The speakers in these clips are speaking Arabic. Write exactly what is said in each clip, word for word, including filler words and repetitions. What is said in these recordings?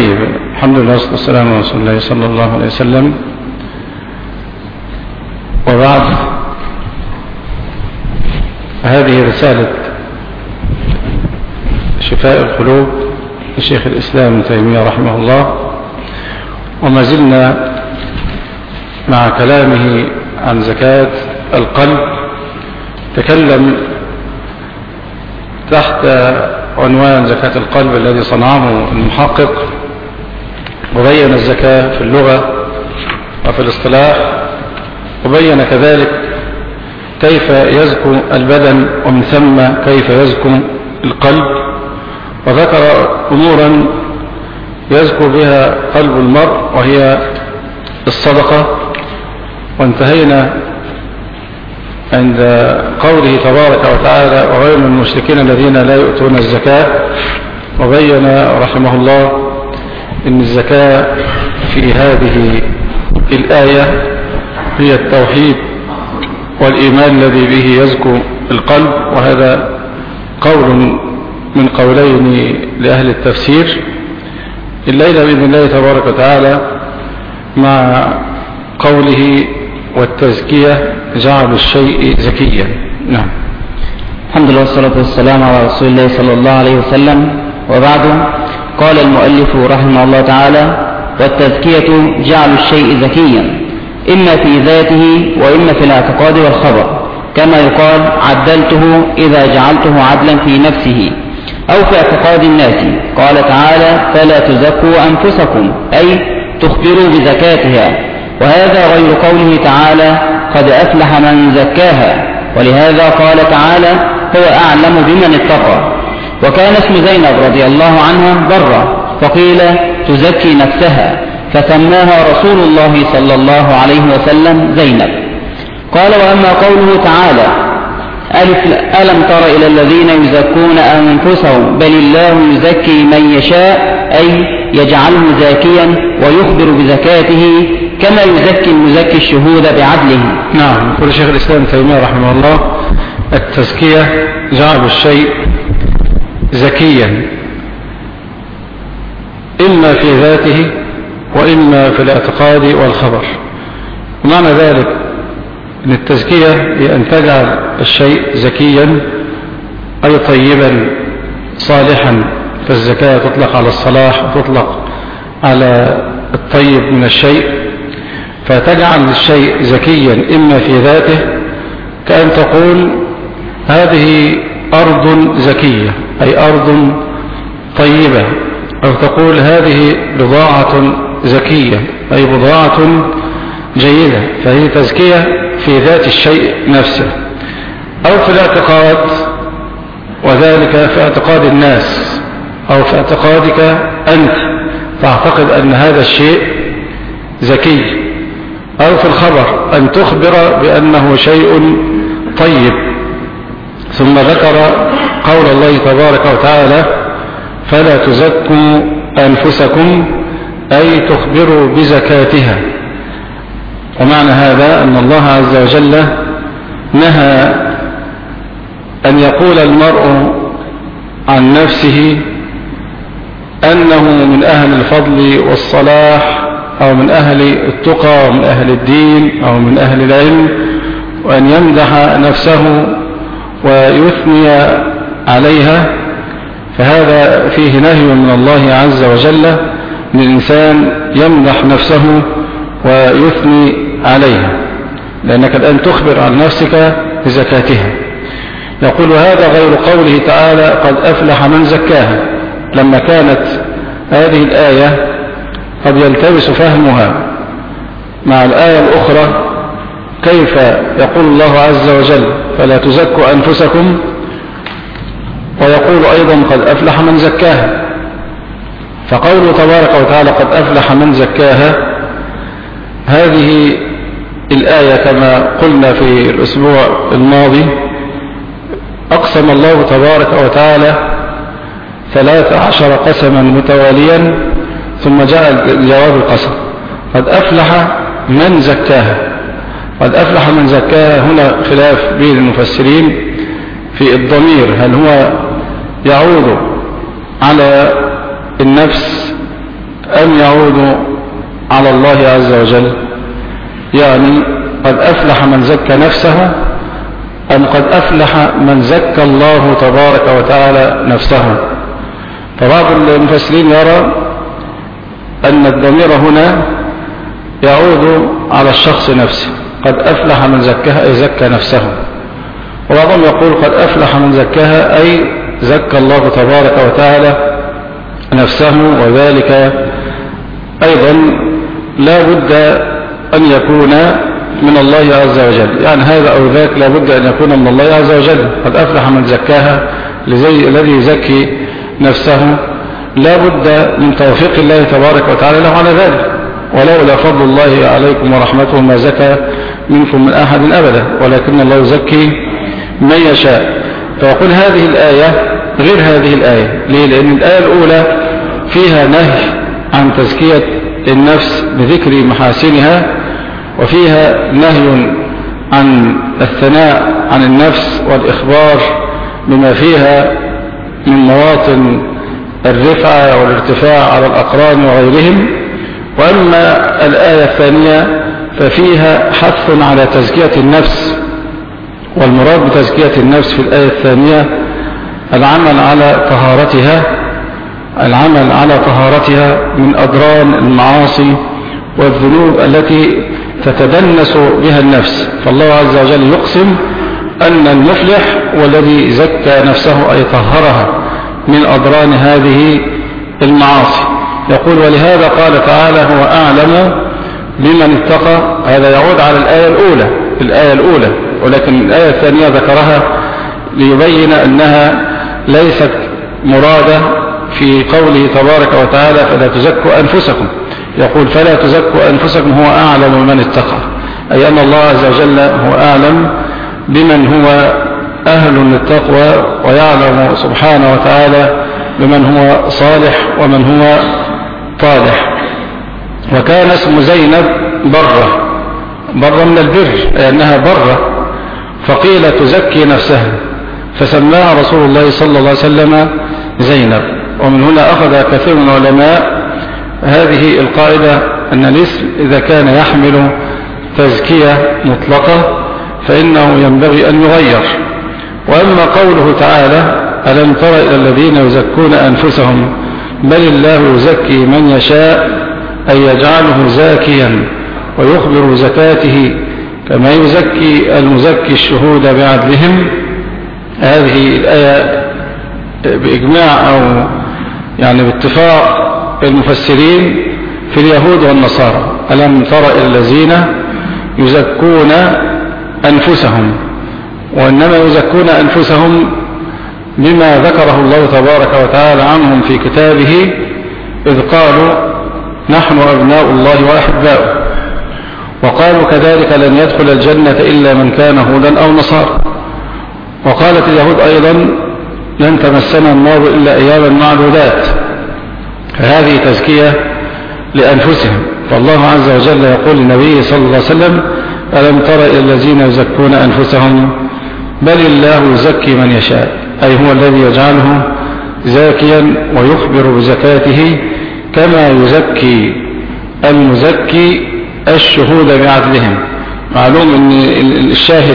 طيب، الحمد لله والصلاة والسلام على رسول الله صلى الله عليه وسلم. وبعد، هذه رسالة شفاء القلوب لشيخ الإسلام ابن تيمية رحمه الله، وما زلنا مع كلامه عن زكاة القلب. تكلم تحت عنوان زكاة القلب الذي صنعه المحقق، وبين الزكاة في اللغة وفي الاصطلاح، وبين كذلك كيف يزكو البدن ومن ثم كيف يزكو القلب، وذكر أمورا يزكو بها قلب المرء وهي الصدقة. وانتهينا عند قوله تبارك وتعالى: وغير من المشركين الذين لا يؤتون الزكاة. وبين رحمه الله إن الزكاة في هذه الآية هي التوحيد والإيمان الذي به يزكو القلب، وهذا قول من قولين لأهل التفسير. الليلة بإذن الله تبارك وتعالى مع قوله: والتزكية جعل الشيء زكيا. نعم. الحمد لله والصلاة والسلام على رسول الله صلى الله عليه وسلم. وبعد، قال المؤلف رحمه الله تعالى: والتزكية جعل الشيء زكيا، إما في ذاته وإما في الاعتقاد والخبر، كما يقال: عدلته إذا جعلته عدلا في نفسه، أو في اعتقاد الناس. قال تعالى: فلا تزكوا أنفسكم، أي تخبروا بزكاتها. وهذا غير قوله تعالى: قد أفلح من زكاها. ولهذا قال تعالى: هو أعلم بمن اتقى. وكان اسم زينب رضي الله عنها برة، فقيل تزكي نفسها، فسماها رسول الله صلى الله عليه وسلم زينب. قال: وأما قوله تعالى: ألم تر إلى الذين يزكون أنفسهم بل الله يزكي من يشاء، أي يجعله زاكيا ويخبر بزكاته كما يزكي المزكي الشهود بعدله. نعم. يقول شيخ الإسلام تيمية رحمه الله: التزكية جعل الشيء زكيا، إما في ذاته وإما في الاعتقاد والخبر. ومعنى ذلك أن التزكية هي أن تجعل الشيء زكيا، أي طيبا صالحا. فالزكاة تطلق على الصلاح وتطلق على الطيب من الشيء، فتجعل الشيء زكيا إما في ذاته، كأن تقول: هذه أرض زكية، أي أرض طيبة. أو تقول: هذه بضاعة زكية، أي بضاعة جيدة. فهي تزكية في ذات الشيء نفسه. أو في الاعتقاد، وذلك في اعتقاد الناس، أو في اعتقادك أنت، تعتقد أن هذا الشيء زكي. أو في الخبر، أن تخبر بأنه شيء طيب. ثم ذكر قول الله تبارك وتعالى: فلا تزكوا أنفسكم، أي تخبروا بزكاتها. ومعنى هذا أن الله عز وجل نهى أن يقول المرء عن نفسه أنه من أهل الفضل والصلاح، أو من أهل التقى، ومن أهل الدين، أو من أهل العلم، وأن يمدح نفسه ويثني عليها. فهذا فيه نهي من الله عز وجل أن الإنسان يمدح نفسه ويثني عليها، لأنك الآن تخبر عن نفسك بزكاتها. يقول: هذا غير قوله تعالى: قد أفلح من زكاها. لما كانت هذه الآية قد يلتبس فهمها مع الآية الأخرى، كيف يقول الله عز وجل: فلا تزكوا أنفسكم، ويقول أيضا: قد أفلح من زكاها. فقوله تبارك وتعالى: قد أفلح من زكاها، هذه الآية كما قلنا في الأسبوع الماضي أقسم الله تبارك وتعالى ثلاث عشر قسما متواليا، ثم جاء جواب القسم: قد أفلح من زكاها. قد أفلح من زكاها هنا خلاف بين المفسرين في الضمير، هل هو يعود على النفس أم يعود على الله عز وجل؟ يعني قد أفلح من زكى نفسه أم قد أفلح من زكى الله تبارك وتعالى نفسه؟ فبعض المفسرين يرى أن الضمير هنا يعود على الشخص نفسه، قد أفلح من زكاها أي زكى نفسه، وبعضهم يقول قد أفلح من زكاها أي زكى الله تبارك وتعالى نفسه، وذلك أيضا لا بد أن يكون من الله عز وجل، يعني هذا أو ذاك لا بد أن يكون من الله عز وجل. قد أفلح من زكاها الذي يزكي نفسه لا بد من توفيق الله تبارك وتعالى له على ذلك، ولولا فضل الله عليكم ورحمته ما زكى منكم من أحد أبدا، ولكن الله يزكي من يشاء. فيقول هذه الآية غير هذه الآية. ليه؟ لأن الآية الأولى فيها نهي عن تزكية النفس بذكر محاسنها، وفيها نهي عن الثناء عن النفس والإخبار بما فيها من مواطن الرفعة والارتفاع على الأقران وغيرهم. وأما الآية الثانية ففيها حث على تزكية النفس، والمراد بتزكية النفس في الآية الثانية العمل على طهارتها، العمل على طهارتها من أضرار المعاصي والذنوب التي تتدنس بها النفس. فالله عز وجل يقسم أن المفلح والذي زكى نفسه أي طهرها من أضرار هذه المعاصي. يقول ولهذا قال تعالى هو أعلم بمن اتقى. هذا يعود على الآية الأولى الآية الأولى ولكن الآية الثانية ذكرها ليبين أنها ليست مرادة في قوله تبارك وتعالى فلا تزكوا أنفسكم. يقول فلا تزكوا أنفسكم هو أعلم من اتقى، أي أن الله عز وجل هو أعلم بمن هو أهل للتقوى، ويعلم سبحانه وتعالى بمن هو صالح ومن هو طالح. وكان اسم زينب برة، برة من البر لأنها برة، فقيل تزكي نفسها فسماها رسول الله صلى الله عليه وسلم زينب. ومن هنا أخذ كثير من العلماء هذه القاعدة أن الاسم إذا كان يحمل تزكية مطلقة فإنه ينبغي أن يغير. وأما قوله تعالى ألم تر إلى الذين يزكون أنفسهم بل الله يزكي من يشاء أي يجعله زاكيا ويخبر زكاته كما يزكي المزكي الشهود بعدلهم. هذه الآية بإجماع أو يعني باتفاق المفسرين في اليهود والنصارى ألم تر إلى الذين يزكون أنفسهم، وإنما يزكون أنفسهم بما ذكره الله تبارك وتعالى عنهم في كتابه إذ قالوا نحن أبناء الله وأحباؤه، وقالوا كذلك لن يدخل الجنة إلا من كان هودا أو نصارى. وقالت اليهود أيضا لن تمسنا النار إلا أياما معدودات. فهذه تزكية لأنفسهم. فالله عز وجل يقول للنبي صلى الله عليه وسلم ألم تر إلى الذين يزكون أنفسهم بل الله يزكي من يشاء، أي هو الذي يجعله زاكيا ويخبر بزكاته كما يزكي المزكي الشهود بعدلهم. معلوم أن الشاهد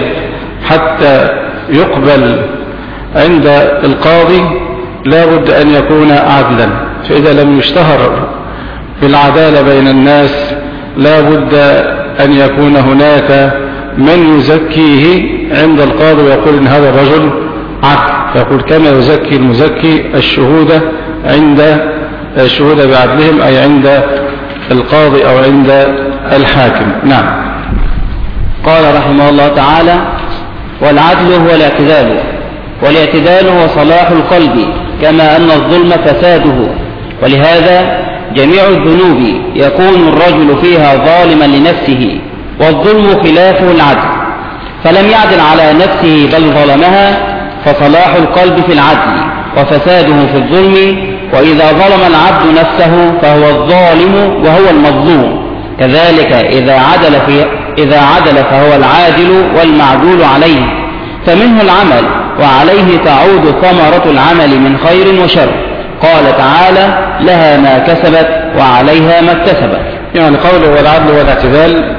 حتى يقبل عند القاضي لا بد أن يكون عدلا، فإذا لم يشتهر بالعدالة بين الناس لا بد أن يكون هناك من يزكيه عند القاضي ويقول إن هذا الرجل عدل، فيقول كما يزكي المزكي الشهود عند الشهود بعدلهم أي عند القاضي أو عند الحاكم. نعم. قال رحمه الله تعالى والعدل هو الاعتدال، والاعتدال هو صلاح القلب كما أن الظلم فساده، ولهذا جميع الذنوب يكون الرجل فيها ظالما لنفسه، والظلم خلافه العدل، فلم يعدل على نفسه بل ظلمها، فصلاح القلب في العدل وفساده في الظلم. وإذا ظلم العبد نفسه فهو الظالم وهو المظلوم، كذلك إذا عدل, في إذا عدل فهو العادل والمعدول عليه، فمنه العمل وعليه تعود ثمرة العمل من خير وشر. قال تعالى لها ما كسبت وعليها ما اكتسبت. يعني قوله والعدل والاعتدال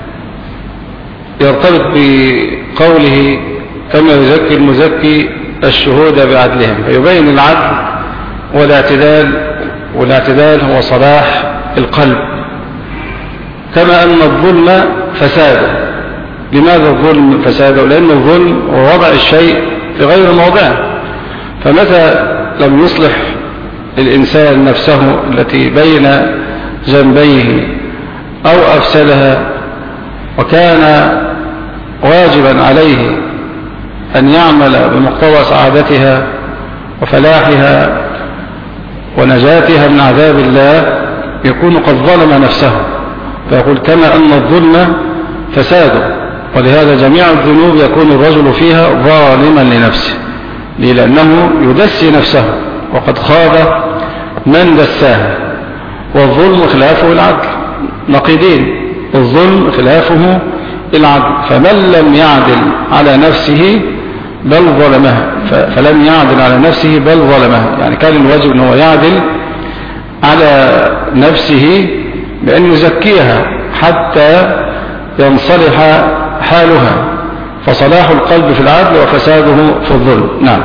يرتبط بقوله كما يزكي المزكي الشهود بعدلهم، فيبين العدل والاعتدال، والاعتدال هو صلاح القلب، كما أن الظلم فساده. لماذا الظلم فساده؟ لأن الظلم هو وضع الشيء في غير موضعه، فمتى لم يصلح الإنسان نفسه التي بين جنبيه أو أفسدها، وكان واجبا عليه أن يعمل بمقتضى سعادتها وفلاحها ونجاتها من عذاب الله، يكون قد ظلم نفسه. فيقول كما أن الظلم فساده، ولهذا جميع الذنوب يكون الرجل فيها ظالما لنفسه، لأنه يدسي نفسه وقد خاب من دساها. والظلم خلافه العدل، نقيضين، الظلم خلافه العدل. فمن لم يعدل على نفسه بل ظلمها، فلم يعدل على نفسه بل ظلمها، يعني كان الواجب أنه يعدل على نفسه بأن يزكيها حتى ينصلح حالها، فصلاح القلب في العدل وفساده في الظلم. نعم.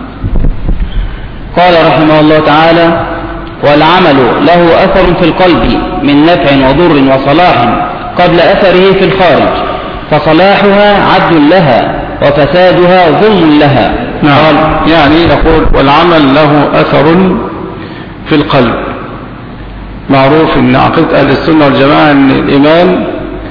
قال رحمه الله تعالى: والعمل له أثر في القلب من نفع وضر وصلاح قبل أثره في الخارج، فصلاحها عدل لها وفسادها ظلم لها. نعم. يعني يقول والعمل له أثر في القلب. معروف أن عقيدة أهل السنة والجماعة أن الإيمان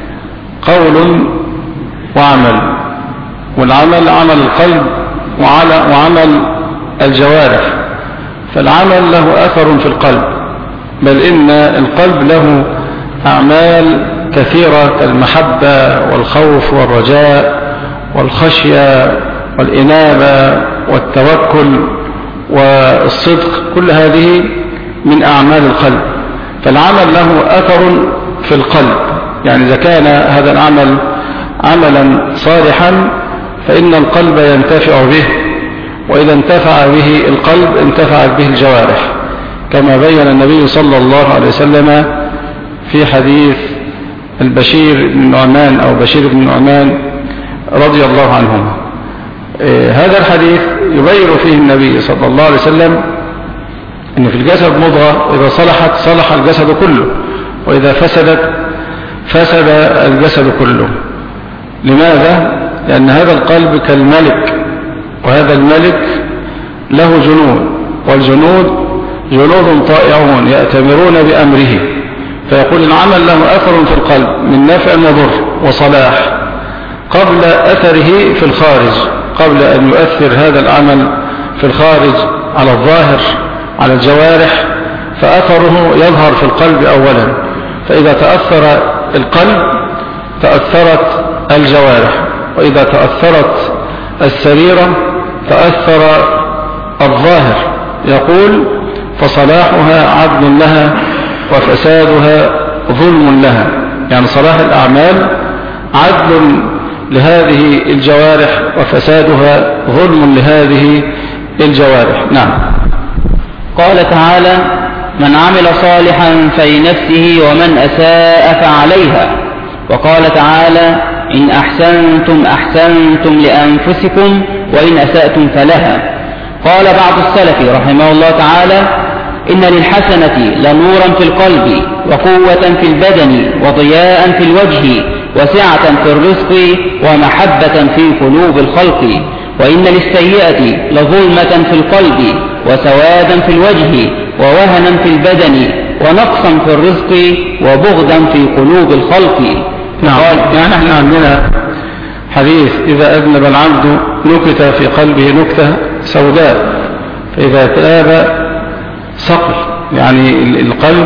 قول وعمل، والعمل عمل القلب وعمل الجوارح. فالعمل له أثر في القلب، بل إن القلب له أعمال كثيرة كالمحبة والخوف والرجاء والخشية والإنابة والتوكل والصدق، كل هذه من أعمال القلب. فالعمل له أثر في القلب، يعني إذا كان هذا العمل عملا صالحا فإن القلب ينتفع به، وإذا انتفع به القلب انتفعت به الجوارح، كما بين النبي صلى الله عليه وسلم في حديث البشير بن نعمان أو بشير بن نعمان رضي الله عنهما. هذا الحديث يبين فيه النبي صلى الله عليه وسلم أن في الجسد مضغة إذا صلحت صلح الجسد كله، وإذا فسدت فسد الجسد كله. لماذا؟ لأن هذا القلب كالملك، وهذا الملك له جنود، والجنود جنود طائعون يأتمرون بأمره. فيقول العمل له أثر في القلب من نفع وضر وصلاح قبل أثره في الخارج، قبل أن يؤثر هذا العمل في الخارج على الظاهر على الجوارح، فأثره يظهر في القلب أولا. فإذا تأثر القلب تأثرت الجوارح، وإذا تأثرت السريرة تأثر الظاهر. يقول فصلاحها عدل لها وفسادها ظلم لها، يعني صلاح الأعمال عدل لهذه الجوارح وفسادها ظلم لهذه الجوارح. نعم. قال تعالى: من عمل صالحا فلنفسه ومن أساء فعليها. وقال تعالى: إن أحسنتم أحسنتم لأنفسكم وإن أسأتم فلها. قال بعض السلف رحمه الله تعالى: إن للحسنة لنورا في القلب وقوة في البدن وضياء في الوجه وسعة في الرزق ومحبة في قلوب الخلق، وإن للسيئة لظلمة في القلب وسوادا في الوجه ووهنا في البدن ونقصا في الرزق وبغضا في قلوب الخلق. نعم. يعني احنا عندنا حديث إذا أذنب العبد نكت في قلبه نكتة سوداء، فإذا تاب صقل، يعني القلب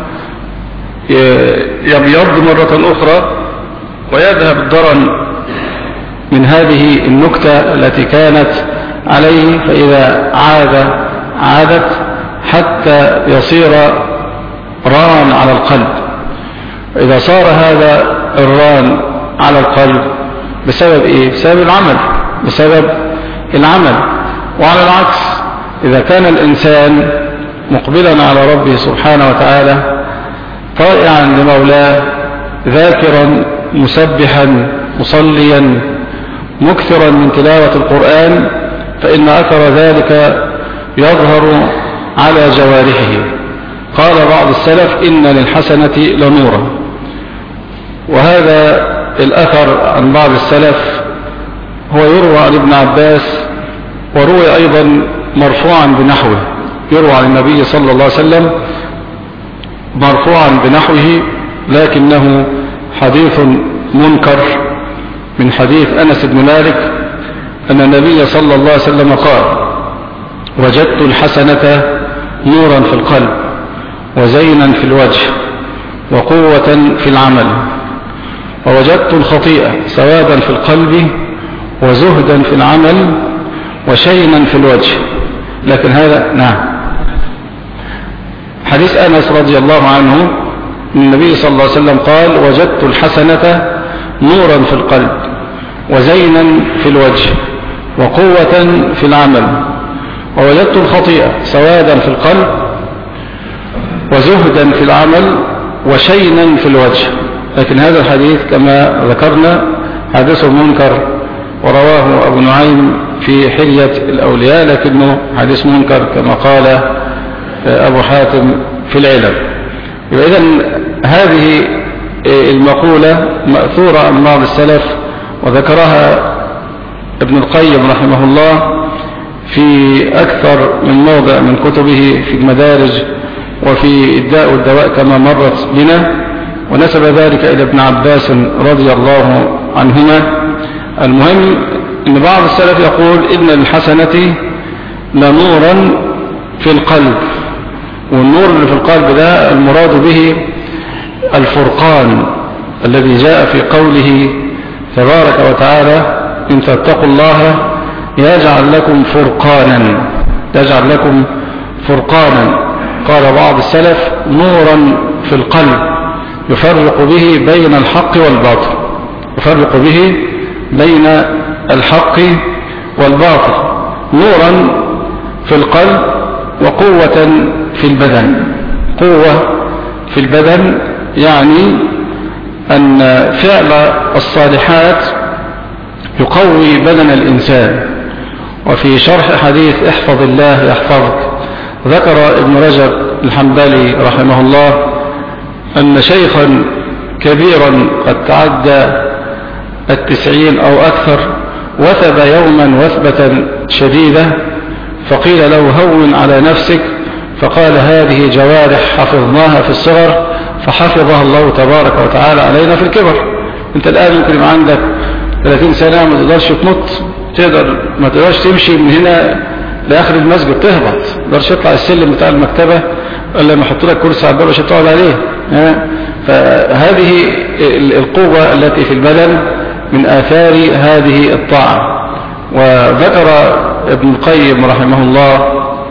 يبيض مرة أخرى ويذهب الضرن من هذه النكتة التي كانت عليه، فإذا عاد عادت حتى يصير ران على القلب. إذا صار هذا الران على القلب بسبب إيه؟ بسبب العمل، بسبب العمل. وعلى العكس إذا كان الإنسان مقبلا على ربه سبحانه وتعالى طائعا لمولاه ذاكرا مسبحا مصليا مكثرا من تلاوة القرآن فإن أثر ذلك يظهر على جوارحه. قال بعض السلف إن للحسنة لنورا، وهذا الأثر عن بعض السلف هو يروى عن ابن عباس وروي أيضا مرفوعا بنحوه، يروى عن النبي صلى الله عليه وسلم مرفوعا بنحوه لكنه حديث منكر من حديث أنس بن مالك أن النبي صلى الله عليه وسلم قال وجدت الحسنة نورا في القلب وزينا في الوجه وقوة في العمل، ووجدت الخطيئة سوادا في القلب وزهدا في العمل وشينا في الوجه. لكن هذا نعم حديث أنس رضي الله عنه النبي صلى الله عليه وسلم قال وجدت الحسنة نورا في القلب وزينا في الوجه وقوة في العمل، ووجدت الخطيئة سوادا في القلب وزهدا في العمل وشينا في الوجه. لكن هذا الحديث كما ذكرنا حديث منكر ورواه أبو نعيم في حلية الأولياء، لكنه حديث منكر كما قال أبو حاتم في العلل. إذن هذه المقولة مأثورة عن بعض السلف وذكرها ابن القيم رحمه الله في أكثر من موضع من كتبه في المدارج وفي الداء والدواء كما مرت بنا، ونسب ذلك إلى ابن عباس رضي الله عنهما. المهم أن بعض السلف يقول إن الحسنة لنورا في القلب، والنور اللي في القلب ده المراد به الفرقان الذي جاء في قوله تبارك وتعالى إن تتقوا الله يجعل لكم فرقانا، يجعل لكم فرقانا. قال بعض السلف نورا في القلب يفرق به بين الحق والباطل، يفرق به بين الحق والباطل، نورا في القلب وقوة في البدن. قوة في البدن يعني أن فعل الصالحات يقوي بدن الإنسان. وفي شرح حديث احفظ الله يحفظك ذكر ابن رجب الحنبلي رحمه الله أن شيخا كبيرا قد تعدى التسعين أو أكثر وثب يوما وثبة شديدة فقيل له هون على نفسك، فقال هذه جوارح حفظناها في الصغر فحفظها الله تبارك وتعالى علينا في الكبر. انت الآن يمكن يبقى عندك ثلاثين سنة ما تقدرش تنط، تقدر ما تقدرش تمشي من هنا لآخر المسجد تهبط، ما تقدرش تطلع السلم بتاع المكتبة إلا ما يحط لك كرسي على الباب عشان تقعد عليه. فهذه القوة التي في البدن من آثار هذه الطاعة. وذكر ابن القيم رحمه الله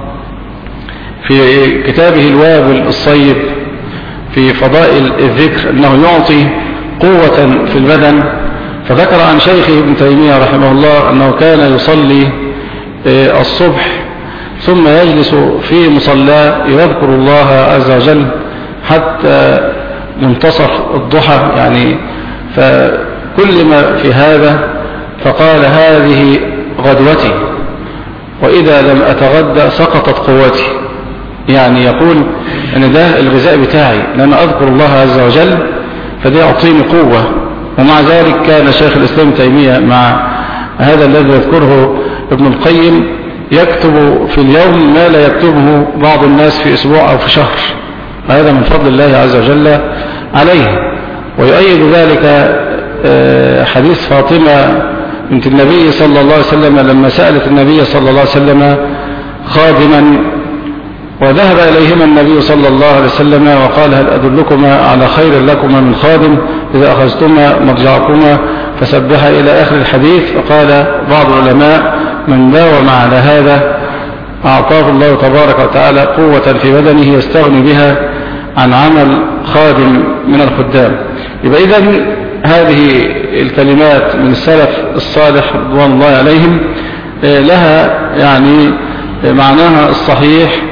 في كتابه الوابل الصيب في فضائل الذكر أنه يعطي قوة في البدن، فذكر عن شيخه ابن تيمية رحمه الله أنه كان يصلي الصبح ثم يجلس في مصلاه يذكر الله عز وجل حتى منتصف الضحى يعني. فكل ما في هذا فقال هذه غدوتي وإذا لم أتغدى سقطت قوتي، يعني يقول أن ده الغذاء بتاعي لأن أذكر الله عز وجل فده يعطيني قوة. ومع ذلك كان شيخ الإسلام تيمية مع هذا الذي يذكره ابن القيم يكتب في اليوم ما لا يكتبه بعض الناس في أسبوع أو في شهر، هذا من فضل الله عز وجل عليه. ويؤيد ذلك حديث فاطمة بنت النبي صلى الله عليه وسلم لما سألت النبي صلى الله عليه وسلم خادما وذهب إليهما النبي صلى الله عليه وسلم وقال هل أدلكما على خير لكما من خادم إذا أخذتما مرجعكما فسبح إلى آخر الحديث. فقال بعض العلماء من داوم على هذا أعطاه الله تبارك وتعالى قوة في بدنه يستغني بها عن عمل خادم من الخدام. يبقى إذن هذه الكلمات من السلف الصالح رضوان الله عليهم لها يعني معناها الصحيح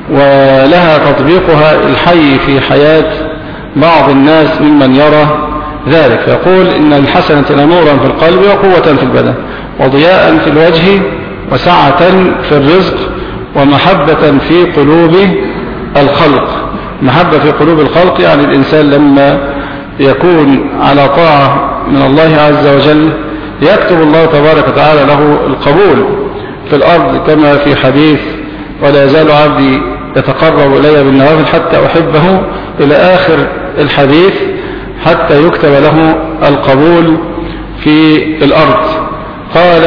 ولها تطبيقها الحي في حياة بعض الناس ممن يرى ذلك، فيقول إن الحسنة لنورا في القلب وقوة في البدن وضياء في الوجه وسعة في الرزق ومحبة في قلوب الخلق. محبة في قلوب الخلق يعني الإنسان لما يكون على طاعة من الله عز وجل يكتب الله تبارك وتعالى له القبول في الأرض، كما في حديث ولا يزال عبدي يتقرب إلي بالنوافل حتى أحبه إلى آخر الحديث، حتى يكتب له القبول في الأرض. قال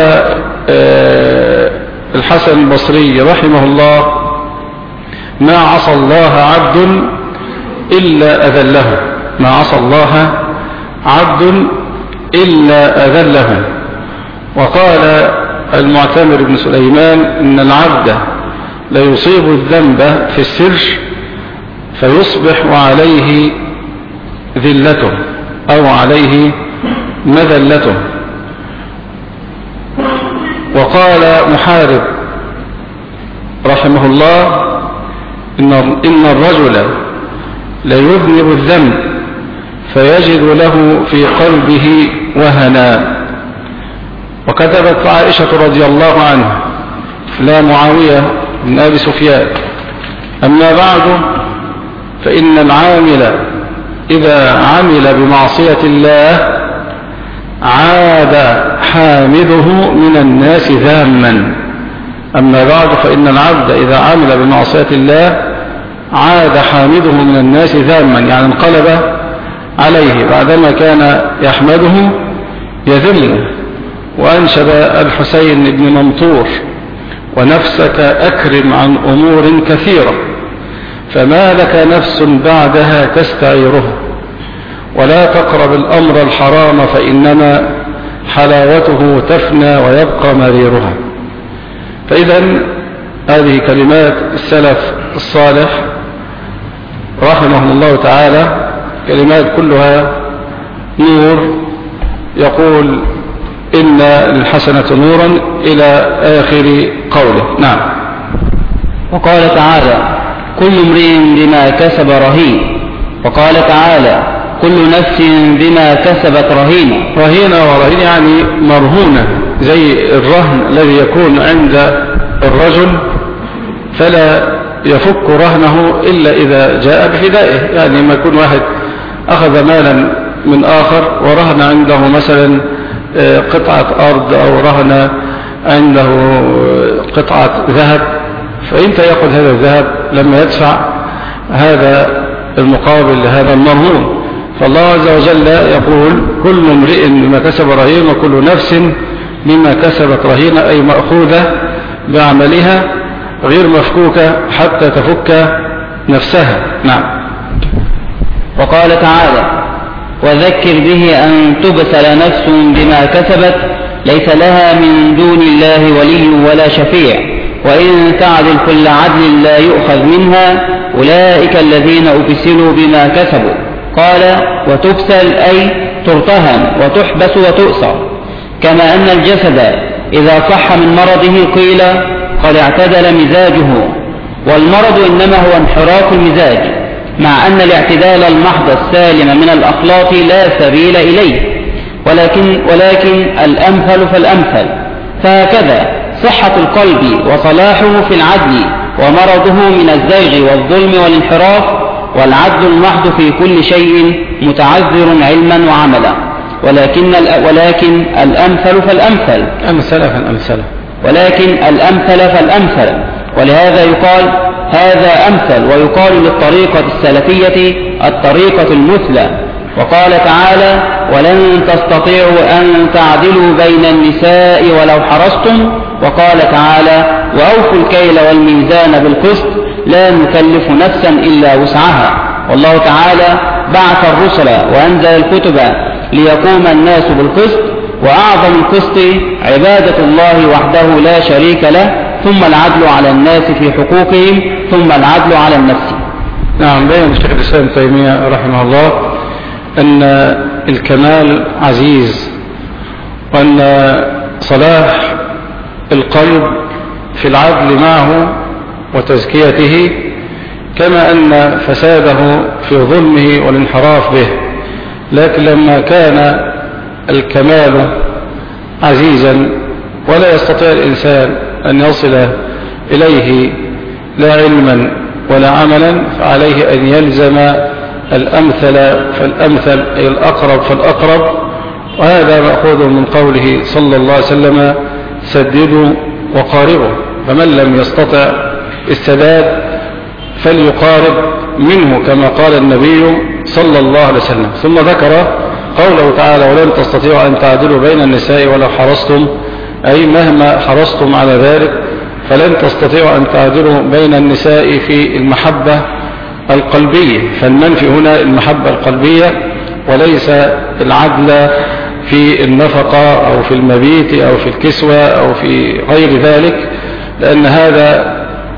الحسن البصري رحمه الله: ما عصى الله عبد إلا أذله، ما عصى الله عبد إلا أذله. وقال المعتمر بن سليمان: إن العبد ليصيب الذنب في السر فيصبح وعليه ذلته أو عليه مذلته. وقال محارب رحمه الله: إن إن الرجل ليذنب الذنب فيجد له في قلبه وهنا. وكتبت عائشة رضي الله عنها لا معاوية بن أبي سفيان: أما بعد فإن العامل إذا عمل بمعصية الله عاد حامده من الناس ذاما. أما بعد فإن العبد إذا عمل بمعصية الله عاد حامده من الناس ذاما، يعني انقلب عليه بعدما كان يحمده يذمه. وأنشد الحسين بن منطور: ونفسك أكرم عن أمور كثيرة فما لك نفس بعدها تستعيره، ولا تقرب الأمر الحرام فإنما حلاوته تفنى ويبقى مريرها. فإذا هذه كلمات السلف الصالح رحمهم الله تعالى، كلمات كلها نور. يقول: إن الحسنة نورا إلى آخر قوله. نعم. وقال تعالى: كل امرئ بما كسب رهين. وقال تعالى: كل نفس بما كسبت رهينة. رهينة ورهين يعني مرهونة، زي الرهن الذي يكون عند الرجل فلا يفك رهنه إلا إذا جاء بفدائه. يعني ما يكون واحد أخذ مالا من آخر ورهن عنده مثلا قطعة أرض أو رهن عنده قطعة ذهب، فإنت يأخذ هذا الذهب لما يدفع هذا المقابل لهذا المرهون. فالله عز وجل يقول: كل امرئ بما كسب رهين وكل نفس بما كسبت رهينة، أي مأخوذة بعملها غير مفكوكة حتى تفك نفسها. نعم. وقال تعالى: وذكر به أن تبسل نفس بما كسبت ليس لها من دون الله ولي ولا شفيع، وإن تعدل كل عدل لا يؤخذ منها، أولئك الذين أبسلوا بما كسبوا. قال: وتبسل أي ترتهن وتحبس وتؤسر. كما أن الجسد إذا صح من مرضه قيل قد اعتدل مزاجه، والمرض إنما هو انحراف المزاج، مع أن الاعتدال المحض السالم من الأخلاق لا سبيل إليه، ولكن, ولكن الأمثل فالأمثل. فهكذا صحة القلب وصلاحه في العدل، ومرضه من الزيغ والظلم والانحراف، والعدل المحض في كل شيء متعذر علما وعملا. ولكن, ولكن الأمثل فالأمثل أمثل فالأمثل ولكن الأمثل فالأمثل ولهذا يقال هذا أمثل، ويقال للطريقة السلفية الطريقة المثلى. وقال تعالى: ولن تستطيعوا أن تعدلوا بين النساء ولو حرصتم. وقال تعالى: وأوفوا الكيل والميزان بالقسط لا نكلف نفسا إلا وسعها. والله تعالى بعث الرسل وأنزل الكتب ليقوم الناس بالقسط، وأعظم القسط عبادة الله وحده لا شريك له، ثم العدل على الناس في حقوقهم، ثم العدل على النفس. نعم. بين الشيخ الإسلام ابن تيمية رحمه الله أن الكمال عزيز، وأن صلاح القلب في العدل معه وتزكيته كما أن فساده في ظلمه والانحراف به. لكن لما كان الكمال عزيزا ولا يستطيع الإنسان أن يصل إليه لا علما ولا عملا، فعليه أن يلزم الأمثل فالأمثل، أي الأقرب فالأقرب. وهذا مأخوذ من قوله صلى الله عليه وسلم: سددوا وقاربوا. فمن لم يستطع السداد فليقارب منه، كما قال النبي صلى الله عليه وسلم. ثم ذكر قوله تعالى: ولن تستطيعوا أن تعدلوا بين النساء ولو حرصتم، أي مهما حرصتم على ذلك فلن تستطيعوا أن تعدلوا بين النساء في المحبة القلبية. فالمنفي هنا المحبة القلبية وليس العدل في النفقة أو في المبيت أو في الكسوة أو في غير ذلك، لأن هذا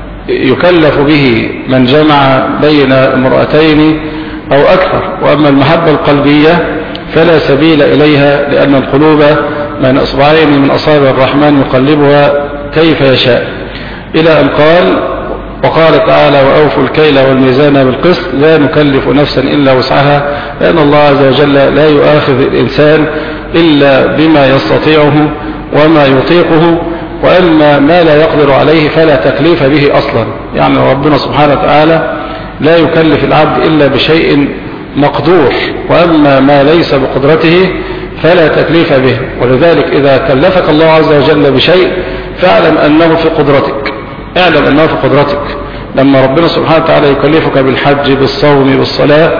يكلف به من جمع بين امرأتين أو أكثر. وأما المحبة القلبية فلا سبيل إليها، لأن القلوب من أصبعين من أصابع الرحمن يقلبها كيف يشاء، إلى أن قال: وقال تعالى: وأوفوا الكيل والميزان بالقسط لا نكلف نفسا إلا وسعها، لأن الله عز وجل لا يؤاخذ الإنسان إلا بما يستطيعه وما يطيقه، وأما ما لا يقدر عليه فلا تكليف به أصلا. يعني ربنا سبحانه وتعالى لا يكلف العبد إلا بشيء مقدور، وأما ما ليس بقدرته فلا تكليف به. ولذلك إذا كلفك الله عز وجل بشيء فاعلم أنه في قدرتك، اعلم أنه في قدرتك. لما ربنا سبحانه وتعالى يكلفك بالحج بالصوم بالصلاة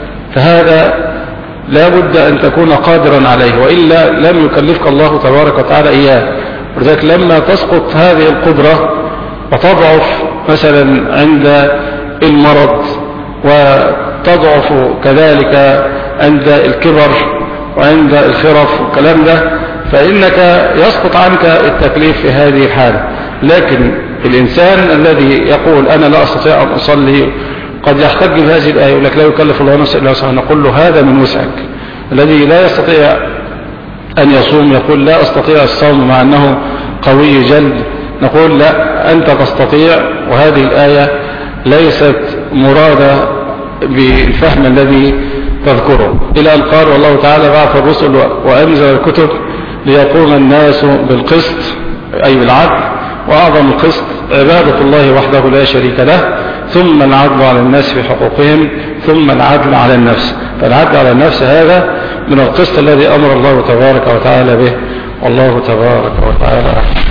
فهذا لا بد أن تكون قادرا عليه، وإلا لم يكلفك الله تبارك وتعالى إياه. ولذلك لما تسقط هذه القدرة وتضعف مثلا عند المرض، وتضعف كذلك عند الكبر وعند الخرف والكلام ده، فإنك يسقط عنك التكليف في هذه الحالة. لكن الإنسان الذي يقول أنا لا أستطيع أن أصلي قد يحتج بهذه الآية، يقول لك لا يكلف الله نفسا إلا وسعها، نقول له هذا من وسعك. الذي لا يستطيع أن يصوم يقول لا أستطيع الصوم مع أنه قوي جلد، نقول لا، أنت تستطيع. وهذه الآية ليست مرادة بالفهم الذي تذكره، إلى أن قال: والله تعالى بعث الرسل وأنزل الكتب ليقوم الناس بالقسط، أي بالعدل. وأعظم القسط عبادة الله وحده لا شريك له، ثم العدل على الناس في حقوقهم، ثم العدل على النفس. فالعدل على النفس هذا من القسط الذي أمر الله تبارك وتعالى به، والله تبارك وتعالى